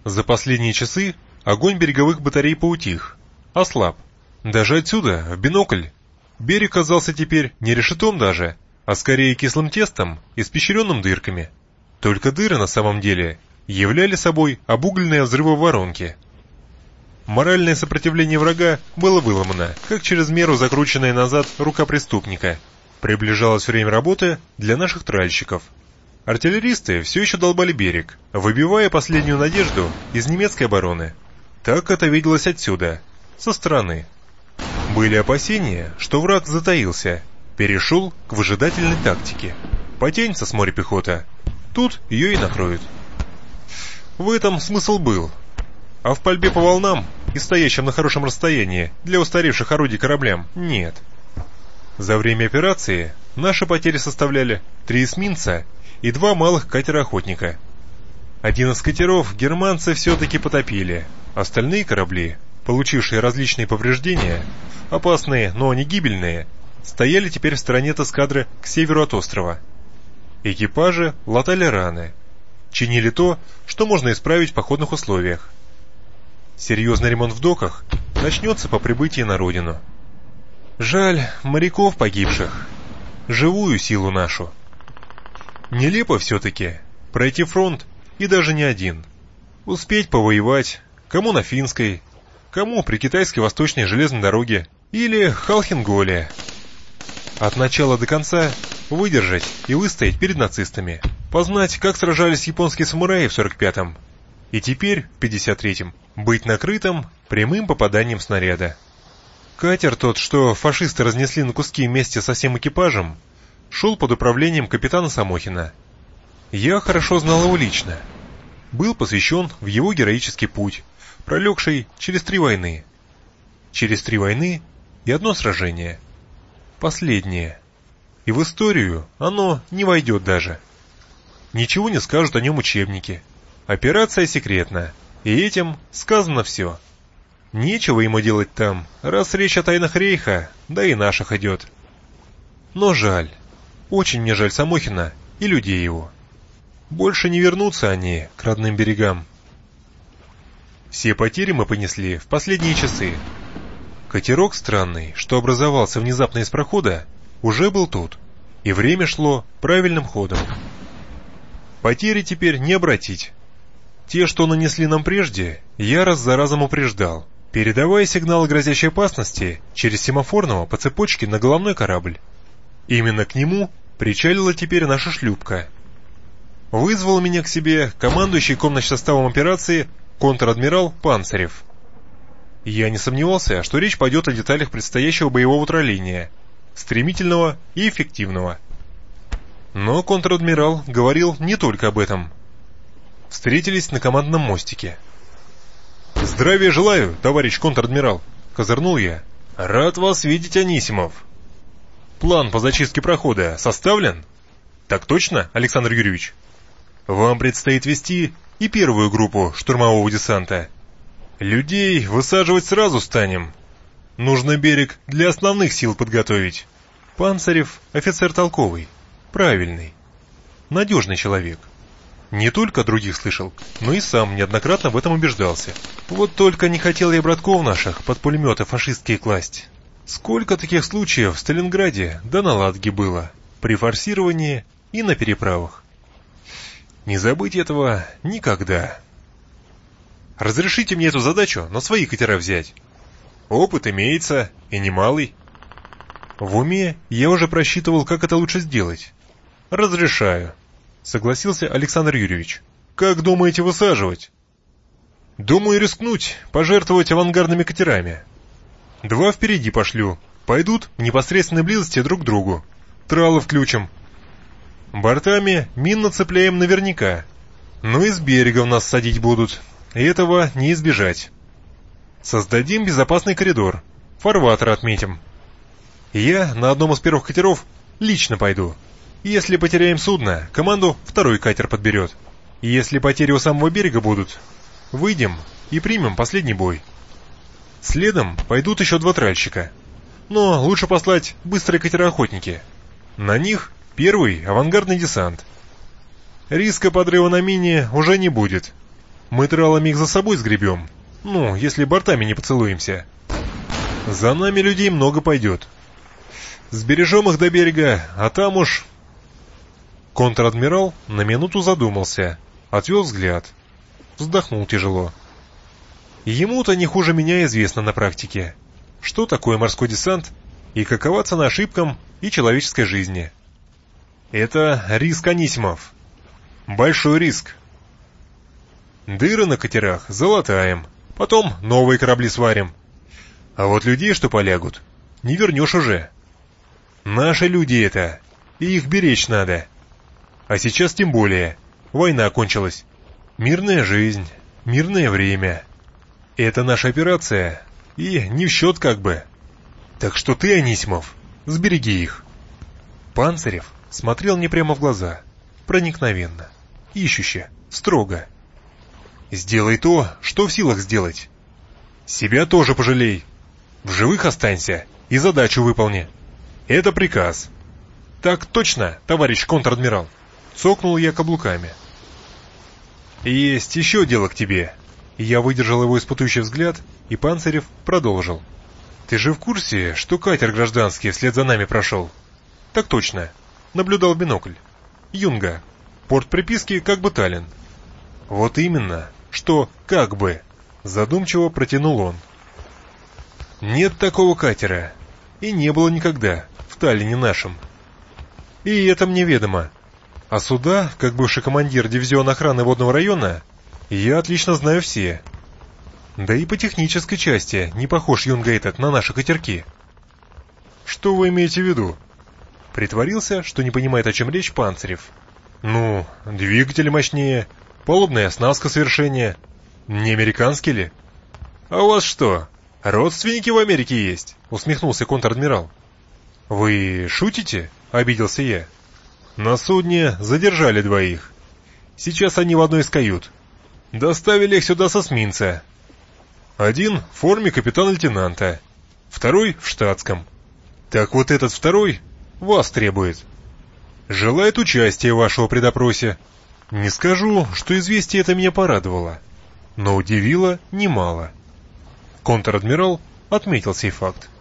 За последние часы огонь береговых батарей поутих, ослаб. Даже отсюда, в бинокль, берег казался теперь не решетом даже, а скорее кислым тестом, испещренным дырками. Только дыры на самом деле являли собой обугленные взрывы воронки. Моральное сопротивление врага было выломано, как через меру закрученная назад рука преступника. Приближалось время работы для наших тральщиков. Артиллеристы все еще долбали берег, выбивая последнюю надежду из немецкой обороны. Так это виделось отсюда, со стороны. Были опасения, что враг затаился, перешел к выжидательной тактике. Потянется с моря пехота, тут ее и накроют. В этом смысл был. А в пальбе по волнам и стоящим на хорошем расстоянии для устаревших орудий кораблям нет. За время операции наши потери составляли 3 эсминца и 2 малых катера-охотника. Один из катеров германцы все-таки потопили. Остальные корабли, получившие различные повреждения, опасные, но не гибельные, стояли теперь в стороне от эскадры к северу от острова. Экипажи латали раны, чинили то, что можно исправить в походных условиях. Серьезный ремонт в доках начнется по прибытии на родину. Жаль моряков погибших, живую силу нашу. Нелепо все-таки пройти фронт, и даже не один. Успеть повоевать, кому на финской, кому при китайской восточной железной дороге или Халхинголе. От начала до конца выдержать и выстоять перед нацистами, познать, как сражались японские самураи в 45-м, и теперь, в 53-м, быть накрытым прямым попаданием снаряда. Катер тот, что фашисты разнесли на куски вместе со всем экипажем, шел под управлением капитана Самохина. Я хорошо знал его лично. Был посвящен в его героический путь, пролегший через 3 войны. Через 3 войны и 1 сражение. Последнее. И в историю оно не войдет даже. Ничего не скажут о нем учебники. Операция секретна, и этим сказано все. Нечего ему делать там, раз речь о тайнах Рейха, да и наших идет. Но жаль, очень мне жаль Самохина и людей его. Больше не вернутся они к родным берегам. Все потери мы понесли в последние часы. Катерок странный, что образовался внезапно из прохода, уже был тут, и время шло правильным ходом. Потери теперь не обратить. Те, что нанесли нам прежде, я раз за разом упреждал, передавая сигналы грозящей опасности через семафорного по цепочке на головной корабль. Именно к нему причалила теперь наша шлюпка. Вызвал меня к себе командующий комнатсоставом операции контр-адмирал Панцирев. Я не сомневался, что речь пойдет о деталях предстоящего боевого тролления, стремительного и эффективного. Но контр-адмирал говорил не только об этом. Встретились на командном мостике. «Здравия желаю, товарищ контр-адмирал!» — козырнул я. «Рад вас видеть, Анисимов!» «План по зачистке прохода составлен?» «Так точно, Александр Юрьевич?» «Вам предстоит вести и первую группу штурмового десанта. Людей высаживать сразу станем. Нужно берег для основных сил подготовить». Панцирев — офицер толковый, правильный, надежный человек. Не только других слышал, но и сам неоднократно в этом убеждался. Вот только не хотел я братков наших под пулеметы фашистские класть. Сколько таких случаев в Сталинграде да на Ладоге было, при форсировании и на переправах. Не забыть этого никогда. Разрешите мне эту задачу на свои катера взять. Опыт имеется, и немалый. В уме я уже просчитывал, как это лучше сделать. Разрешаю, согласился Александр Юрьевич. Как думаете высаживать? Думаю рискнуть, пожертвовать авангардными катерами. 2 впереди пошлю, пойдут в непосредственной близости друг к другу. Тралы включим. Бортами мин нацепляем наверняка. Ну и с берега в нас садить будут, и этого не избежать. Создадим безопасный коридор, фарватер отметим. Я на одном из первых катеров лично пойду. Если потеряем судно, команду 2-й катер подберет. Если потери у самого берега будут, выйдем и примем последний бой. Следом пойдут еще 2 тральщика. Но лучше послать быстрые катера-охотники. На них первый авангардный десант. Риска подрыва на мине уже не будет. Мы тралами их за собой сгребем. Ну, если бортами не поцелуемся. За нами людей много пойдет. Сбережем их до берега, а там уж...» Контр-адмирал на минуту задумался, отвел взгляд, вздохнул тяжело. Ему-то не хуже меня известно на практике, что такое морской десант и какова цена ошибкам и человеческой жизни. Это риск, Анисимов. Большой риск. Дыры на катерах залатаем, потом новые корабли сварим. А вот людей, что полягут, не вернешь уже. Наши люди это, и их беречь надо. А сейчас тем более. Война кончилась. Мирная жизнь, мирное время. Это наша операция, и не в счет как бы. Так что ты, Анисимов, сбереги их. Панцирев смотрел мне прямо в глаза, проникновенно, ищуще, строго. Сделай то, что в силах сделать. Себя тоже пожалей. В живых останься и задачу выполни. Это приказ. Так точно, товарищ контр-адмирал. Цокнул я каблуками. Есть еще дело к тебе. Я выдержал его испытующий взгляд, и Панцирев продолжил. Ты же в курсе, что катер гражданский вслед за нами прошел? Так точно. Наблюдал в бинокль. Юнга. Порт приписки как бы Таллин. Вот именно, что как бы. Задумчиво протянул он. Нет такого катера. И не было никогда в Таллине нашем. И это мне ведомо. А суда, как бывший командир дивизиона охраны водного района, я отлично знаю все. Да и по технической части не похож юнга этот на наши катерки. Что вы имеете в виду? Притворился, что не понимает, о чем речь Панцирев. Ну, двигатели мощнее, палубная оснастка совершеннее. Не американский ли? А у вас что, родственники в Америке есть? Усмехнулся контр-адмирал. Вы шутите? Обиделся я. На судне задержали двоих. Сейчас они в одной из кают. Доставили их сюда с эсминца. Один в форме капитана-лейтенанта, второй в штатском. Так вот этот второй вас требует. Желает участия в вашего предопросе. Не скажу, что известие это меня порадовало, но удивило немало. Контр-адмирал отметил сей факт.